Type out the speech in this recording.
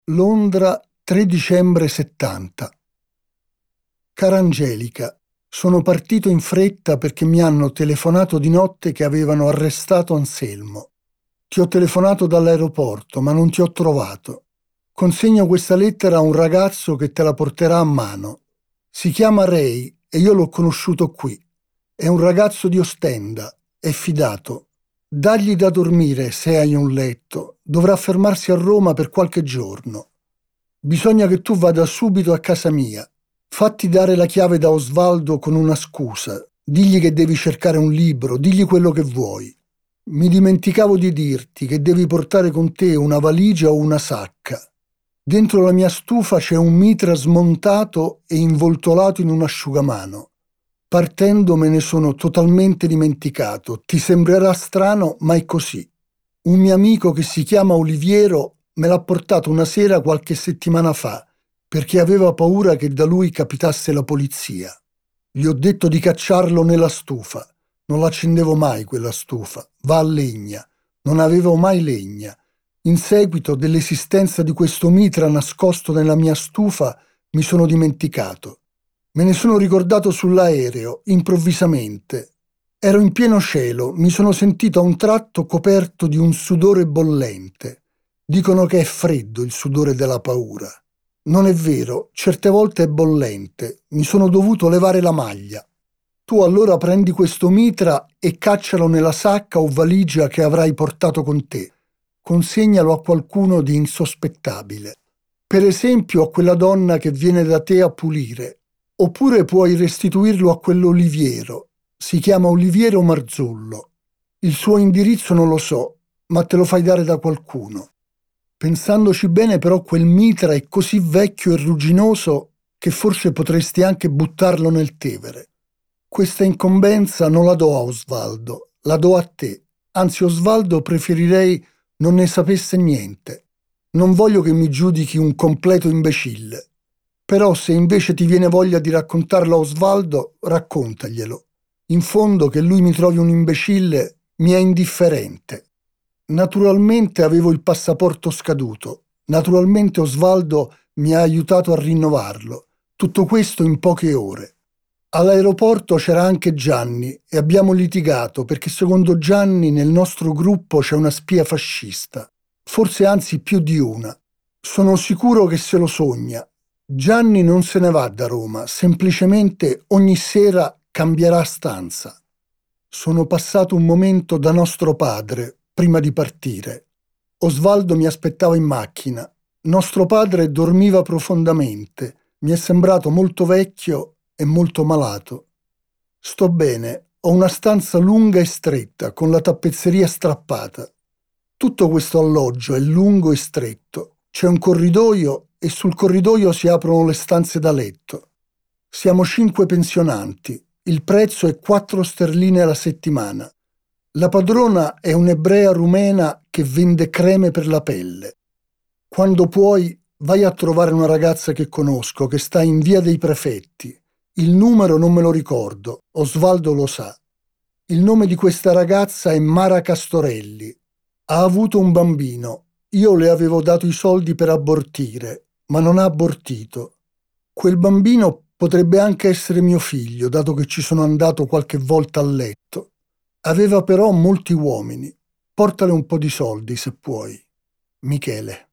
Londra, 3 dicembre 70. Cara Angelica, sono partito in fretta perché mi hanno telefonato di notte che avevano arrestato Anselmo. Ti ho telefonato dall'aeroporto, ma non ti ho trovato. Consegno questa lettera a un ragazzo che te la porterà a mano. Si chiama Ray e io l'ho conosciuto qui. È un ragazzo di Ostenda, è fidato. Dagli da dormire se hai un letto. Dovrà fermarsi a Roma per qualche giorno. Bisogna che tu vada subito a casa mia. Fatti dare la chiave da Osvaldo con una scusa. Digli che devi cercare un libro, digli quello che vuoi. Mi dimenticavo di dirti che devi portare con te una valigia o una sacca. Dentro la mia stufa c'è un mitra smontato e involtolato in un asciugamano. Partendo me ne sono totalmente dimenticato. Ti sembrerà strano, ma è così. Un mio amico che si chiama Oliviero me l'ha portato una sera qualche settimana fa, perché aveva paura che da lui capitasse la polizia. Gli ho detto di cacciarlo nella stufa. Non l'accendevo mai quella stufa. Va a legna. Non avevo mai legna. In seguito dell'esistenza di questo mitra nascosto nella mia stufa mi sono dimenticato. Me ne sono ricordato sull'aereo, improvvisamente. Ero in pieno cielo, mi sono sentito a un tratto coperto di un sudore bollente. Dicono che è freddo il sudore della paura. Non è vero, certe volte è bollente. Mi sono dovuto levare la maglia. Tu allora prendi questo mitra e caccialo nella sacca o valigia che avrai portato con te. Consegnalo a qualcuno di insospettabile. Per esempio a quella donna che viene da te a pulire. Oppure puoi restituirlo a quell'Oliviero. Si chiama Oliviero Marzullo. Il suo indirizzo non lo so, ma te lo fai dare da qualcuno. Pensandoci bene, però, quel mitra è così vecchio e rugginoso che forse potresti anche buttarlo nel Tevere. Questa incombenza non la do a Osvaldo, la do a te. Anzi, Osvaldo preferirei non ne sapesse niente. Non voglio che mi giudichi un completo imbecille. Però se invece ti viene voglia di raccontarlo a Osvaldo, raccontaglielo. In fondo che lui mi trovi un imbecille mi è indifferente. Naturalmente avevo il passaporto scaduto. Naturalmente Osvaldo mi ha aiutato a rinnovarlo. Tutto questo in poche ore. All'aeroporto c'era anche Gianni e abbiamo litigato perché secondo Gianni nel nostro gruppo c'è una spia fascista. Forse anzi più di una. Sono sicuro che se lo sogna. Gianni non se ne va da Roma, semplicemente ogni sera cambierà stanza. Sono passato un momento da nostro padre, prima di partire. Osvaldo mi aspettava in macchina. Nostro padre dormiva profondamente. Mi è sembrato molto vecchio e molto malato. Sto bene, ho una stanza lunga e stretta, con la tappezzeria strappata. Tutto questo alloggio è lungo e stretto. C'è un corridoio e sul corridoio si aprono le stanze da letto. Siamo 5 pensionanti. Il prezzo è 4 sterline alla settimana. La padrona è un'ebrea rumena che vende creme per la pelle. Quando puoi, vai a trovare una ragazza che conosco, che sta in via dei Prefetti. Il numero non me lo ricordo, Osvaldo lo sa. Il nome di questa ragazza è Mara Castorelli. Ha avuto un bambino. Io le avevo dato i soldi per abortire, ma non ha abortito. Quel bambino potrebbe anche essere mio figlio, dato che ci sono andato qualche volta a letto. Aveva però molti uomini. Portale un po' di soldi, se puoi. Michele.